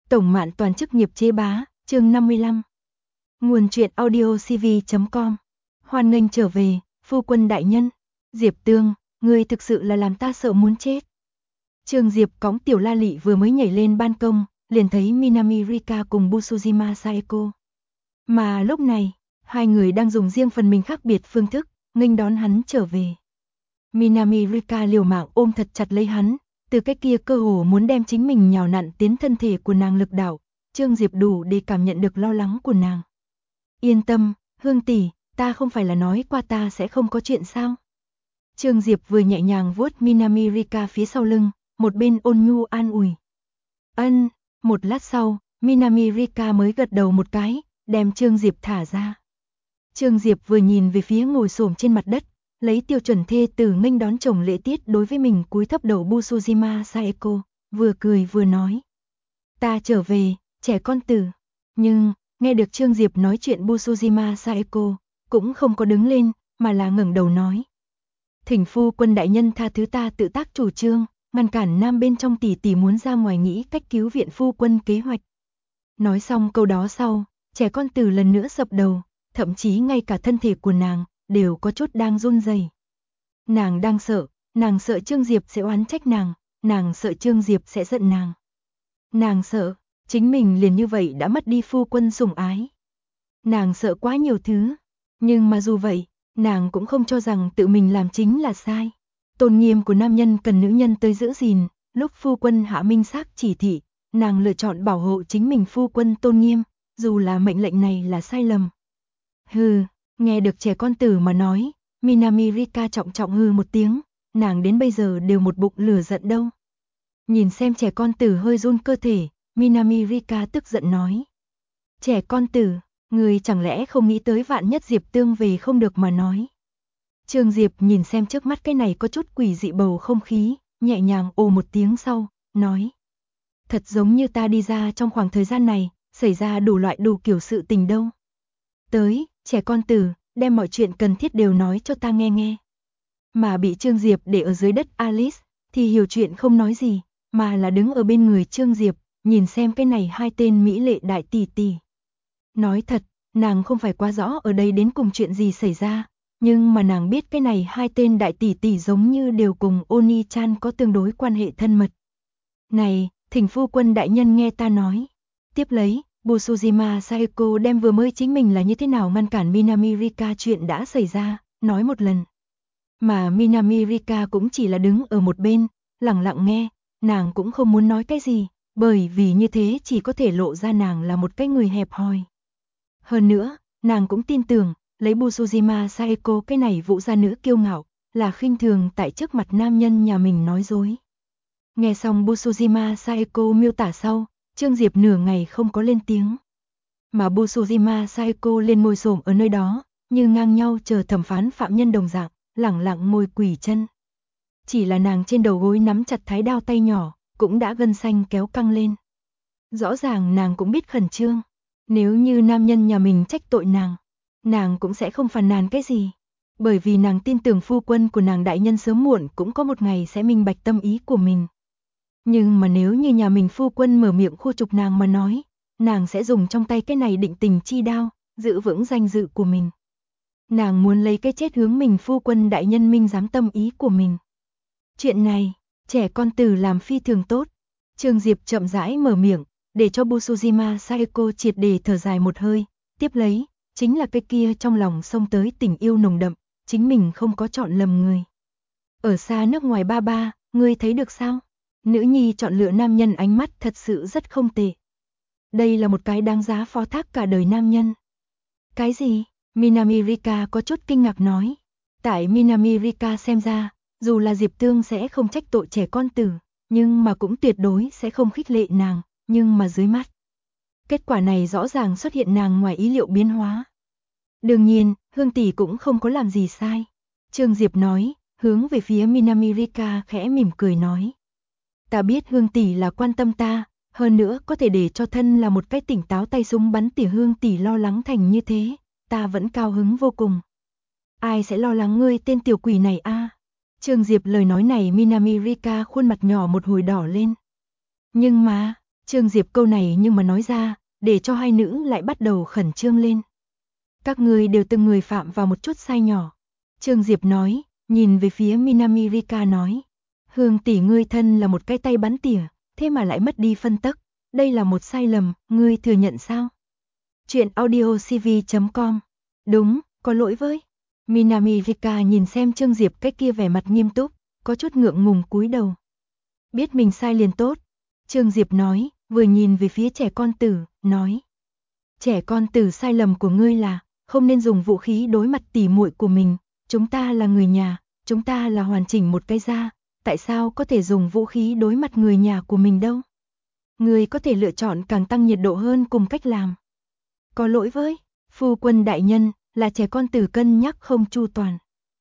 Tổng Mạn Toàn chức nghiệp chế bá, chương 55. Nguồn truyện audiocv.com. Hoan nghênh trở về, phu quân đại nhân. Diệp Tương, ngươi thực sự là làm ta sợ muốn chết. Trương Diệp cõng Tiểu La Lị vừa mới nhảy lên ban công, liền thấy Minami Rika cùng Busujima Saeko. Mà lúc này, hai người đang dùng riêng phần mình khác biệt phương thức, nghênh đón hắn trở về. Minami Rika liều mạng ôm thật chặt lấy hắn, từ cái kia cơ hồ muốn đem chính mình nhào nặn tiến thân thể của nàng lực đạo, Trương Diệp đủ để cảm nhận được lo lắng của nàng. Yên tâm, Hương tỷ, ta không phải là nói qua ta sẽ không có chuyện sao? Trương Diệp vừa nhẹ nhàng vuốt Minami Rika phía sau lưng, một bên ôn nhu an ủi. Ân, một lát sau, Minami Rika mới gật đầu một cái, đem Trương Diệp thả ra. Trương Diệp vừa nhìn về phía ngồi xổm trên mặt đất, lấy tiêu chuẩn thê tử nghênh đón chồng lễ tiết đối với mình cúi thấp đầu Busujima Saeko, vừa cười vừa nói. Ta trở về, trẻ con tử. Nhưng, nghe được Trương Diệp nói chuyện Busujima Saeko, cũng không có đứng lên, mà là ngẩng đầu nói. Thỉnh phu quân đại nhân tha thứ ta tự tác chủ trương, ngăn cản nam bên trong tỷ tỷ muốn ra ngoài nghĩ cách cứu viện phu quân kế hoạch. Nói xong câu đó sau, trẻ con tử lần nữa sập đầu, thậm chí ngay cả thân thể của nàng đều có chút đang run rẩy. Nàng đang sợ, nàng sợ Trương Diệp sẽ oán trách nàng sợ Trương Diệp sẽ giận nàng. Nàng sợ, chính mình liền như vậy đã mất đi phu quân sủng ái. Nàng sợ quá nhiều thứ, nhưng mà dù vậy, nàng cũng không cho rằng tự mình làm chính là sai. Tôn nghiêm của nam nhân cần nữ nhân tới giữ gìn, lúc phu quân hạ minh xác chỉ thị, nàng lựa chọn bảo hộ chính mình phu quân tôn nghiêm, dù là mệnh lệnh này là sai lầm. Hừ, nghe được trẻ con tử mà nói, Minami Rika trọng trọng hừ một tiếng, nàng đến bây giờ đều một bụng lửa giận đâu. Nhìn xem trẻ con tử hơi run cơ thể, Minami Rika tức giận nói. Trẻ con tử, người chẳng lẽ không nghĩ tới vạn nhất Diệp Tương về không được mà nói. Trương Diệp nhìn xem trước mắt cái này có chút quỷ dị bầu không khí, nhẹ nhàng ồ một tiếng sau, nói. Thật giống như ta đi ra trong khoảng thời gian này, xảy ra đủ loại đủ kiểu sự tình đâu. Tới, trẻ con tử, đem mọi chuyện cần thiết đều nói cho ta nghe nghe. Mà bị Trương Diệp để ở dưới đất Alice, thì hiểu chuyện không nói gì, mà là đứng ở bên người Trương Diệp, nhìn xem cái này hai tên mỹ lệ đại tỷ tỷ. Nói thật, nàng không phải quá rõ ở đây đến cùng chuyện gì xảy ra, nhưng mà nàng biết cái này hai tên đại tỷ tỷ giống như đều cùng Oni-chan có tương đối quan hệ thân mật. Này, thỉnh phu quân đại nhân nghe ta nói. Tiếp lấy, Busujima Saeko đem vừa mới chính mình là như thế nào ngăn cản Minami Rika chuyện đã xảy ra, nói một lần. Mà Minami Rika cũng chỉ là đứng ở một bên, lặng lặng nghe, nàng cũng không muốn nói cái gì, bởi vì như thế chỉ có thể lộ ra nàng là một cái người hẹp hòi. Hơn nữa, nàng cũng tin tưởng, lấy Busujima Saeko cái này vũ gia nữ kiêu ngạo, là khinh thường tại trước mặt nam nhân nhà mình nói dối. Nghe xong Busujima Saeko miêu tả sau, Trương Diệp nửa ngày không có lên tiếng. Mà Busujima Saeko lên ngồi xổm ở nơi đó, như ngang nhau chờ thẩm phán phạm nhân đồng dạng, lẳng lặng ngồi quỳ chân. Chỉ là nàng trên đầu gối nắm chặt thái đao tay nhỏ, cũng đã gân xanh kéo căng lên. Rõ ràng nàng cũng biết khẩn trương. Nếu như nam nhân nhà mình trách tội nàng cũng sẽ không phàn nàn cái gì. Bởi vì nàng tin tưởng phu quân của nàng đại nhân sớm muộn cũng có một ngày sẽ minh bạch tâm ý của mình. Nhưng mà nếu như nhà mình phu quân mở miệng khu trục nàng mà nói, nàng sẽ dùng trong tay cái này định tình chi đao, giữ vững danh dự của mình. Nàng muốn lấy cái chết hướng mình phu quân đại nhân minh giám tâm ý của mình. Chuyện này, trẻ con tử làm phi thường tốt. Trương Diệp chậm rãi mở miệng, để cho Busujima Saeko triệt để thở dài một hơi, tiếp lấy, chính là cái kia trong lòng xông tới tình yêu nồng đậm, chính mình không có chọn lầm người. Ở xa nước ngoài ba ba, ngươi thấy được sao? Nữ nhi chọn lựa nam nhân ánh mắt thật sự rất không tệ. Đây là một cái đáng giá phó thác cả đời nam nhân. Cái gì? Minami Rika có chút kinh ngạc nói. Tại Minami Rika xem ra, dù là Diệp Tương sẽ không trách tội trẻ con tử, nhưng mà cũng tuyệt đối sẽ không khích lệ nàng, nhưng mà dưới mắt. Kết quả này rõ ràng xuất hiện nàng ngoài ý liệu biến hóa. Đương nhiên, Hương tỷ cũng không có làm gì sai. Trương Diệp nói, hướng về phía Minami Rika khẽ mỉm cười nói. Ta biết Hương tỷ là quan tâm ta, hơn nữa có thể để cho thân là một cái tỉnh táo tay súng bắn tỉa Hương tỷ lo lắng thành như thế, ta vẫn cao hứng vô cùng. Ai sẽ lo lắng ngươi tên tiểu quỷ này a? Trương Diệp lời nói này Minami Rika khuôn mặt nhỏ một hồi đỏ lên. Nhưng mà, Trương Diệp câu này nhưng mà nói ra, để cho hai nữ lại bắt đầu khẩn trương lên. Các ngươi đều từng người phạm vào một chút sai nhỏ. Trương Diệp nói, nhìn về phía Minami Rika nói. Hương tỷ ngươi thân là một cái tay bắn tỉa, thế mà lại mất đi phân tấc. Đây là một sai lầm, ngươi thừa nhận sao? Chuyện audiocv.com. Đúng, có lỗi với. Minami Rika nhìn xem Trương Diệp cái kia vẻ mặt nghiêm túc, có chút ngượng ngùng cúi đầu. Biết mình sai liền tốt. Trương Diệp nói, vừa nhìn về phía trẻ con tử, nói. Trẻ con tử, sai lầm của ngươi là không nên dùng vũ khí đối mặt tỉ muội của mình. Chúng ta là người nhà, chúng ta là hoàn chỉnh một cái gia, tại sao có thể dùng vũ khí đối mặt người nhà của mình đâu? Ngươi có thể lựa chọn càng tăng nhiệt độ hơn cùng cách làm. Có lỗi với, phu quân đại nhân, là trẻ con tử cân nhắc không chu toàn.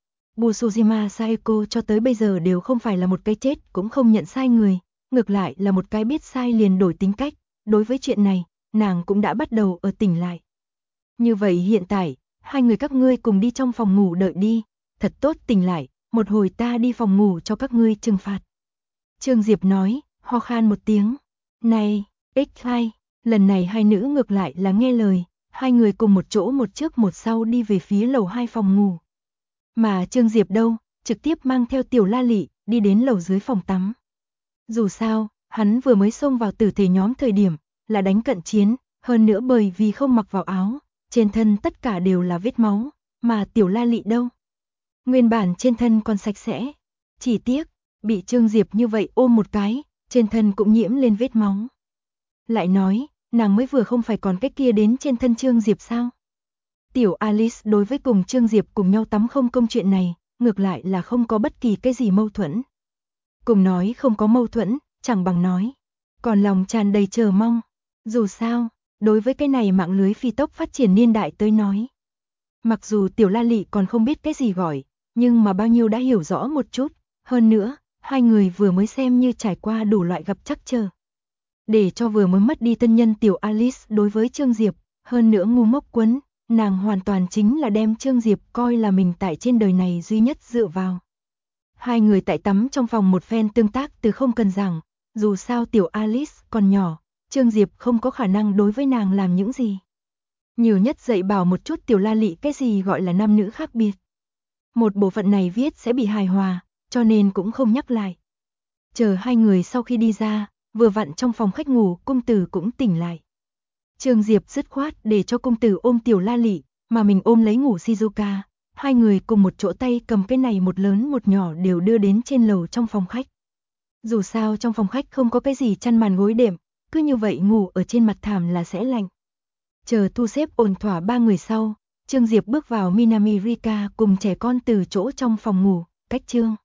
Busujima Saeko cho tới bây giờ đều không phải là một cái chết cũng không nhận sai người, ngược lại là một cái biết sai liền đổi tính cách, đối với chuyện này, nàng cũng đã bắt đầu tỉnh lại. Như vậy hiện tại, hai người các ngươi cùng đi trong phòng ngủ đợi đi, thật tốt tỉnh lại, một hồi ta đi phòng ngủ cho các ngươi trừng phạt. Trương Diệp nói, ho khan một tiếng. Này, X2, lần này hai nữ ngược lại là nghe lời, hai người cùng một chỗ một trước một sau đi về phía lầu 2 phòng ngủ. Mà Trương Diệp đâu, trực tiếp mang theo Tiểu La Lị, đi đến lầu dưới phòng tắm. Dù sao, hắn vừa mới xông vào tử thể nhóm thời điểm, là đánh cận chiến, hơn nữa bởi vì không mặc vào áo, trên thân tất cả đều là vết máu, mà Tiểu La Lị đâu. Nguyên bản trên thân còn sạch sẽ, chỉ tiếc, bị Trương Diệp như vậy ôm một cái, trên thân cũng nhiễm lên vết máu. Lại nói, nàng mới vừa không phải còn cái kia đến trên thân Trương Diệp sao? Tiểu Alice đối với cùng Trương Diệp cùng nhau tắm không công chuyện này, ngược lại là không có bất kỳ cái gì mâu thuẫn. Cùng nói không có mâu thuẫn, chẳng bằng nói, còn lòng tràn đầy chờ mong. Dù sao, đối với cái này mạng lưới phi tốc phát triển niên đại tới nói. Mặc dù Tiểu La Lị còn không biết cái gì gọi, nhưng mà bao nhiêu đã hiểu rõ một chút, hơn nữa, hai người vừa mới xem như trải qua đủ loại gặp trắc trở. Để cho vừa mới mất đi thân nhân Tiểu Alice đối với Trương Diệp, hơn nữa ngu ngốc quấn, nàng hoàn toàn chính là đem Trương Diệp coi là mình tại trên đời này duy nhất dựa vào. Hai người tại tắm trong phòng một phen tương tác từ không cần giảng, dù sao Tiểu Alice còn nhỏ, Trương Diệp không có khả năng đối với nàng làm những gì. Nhiều nhất dạy bảo một chút Tiểu La Lị cái gì gọi là nam nữ khác biệt. Một bộ phận này viết sẽ bị hài hòa, cho nên cũng không nhắc lại. Chờ hai người sau khi đi ra, vừa vặn trong phòng khách ngủ, cung tử cũng tỉnh lại. Trương Diệp dứt khoát để cho cung tử ôm Tiểu La Lị, mà mình ôm lấy ngủ Shizuka. Hai người cùng một chỗ tay cầm cái này một lớn một nhỏ đều đưa đến trên lầu trong phòng khách. Dù sao trong phòng khách không có cái gì chăn màn gối đệm, cứ như vậy ngủ ở trên mặt thảm là sẽ lạnh. Chờ thu xếp ổn thỏa ba người sau, Trương Diệp bước vào Minami Rika cùng trẻ con từ chỗ trong phòng ngủ, cách Trương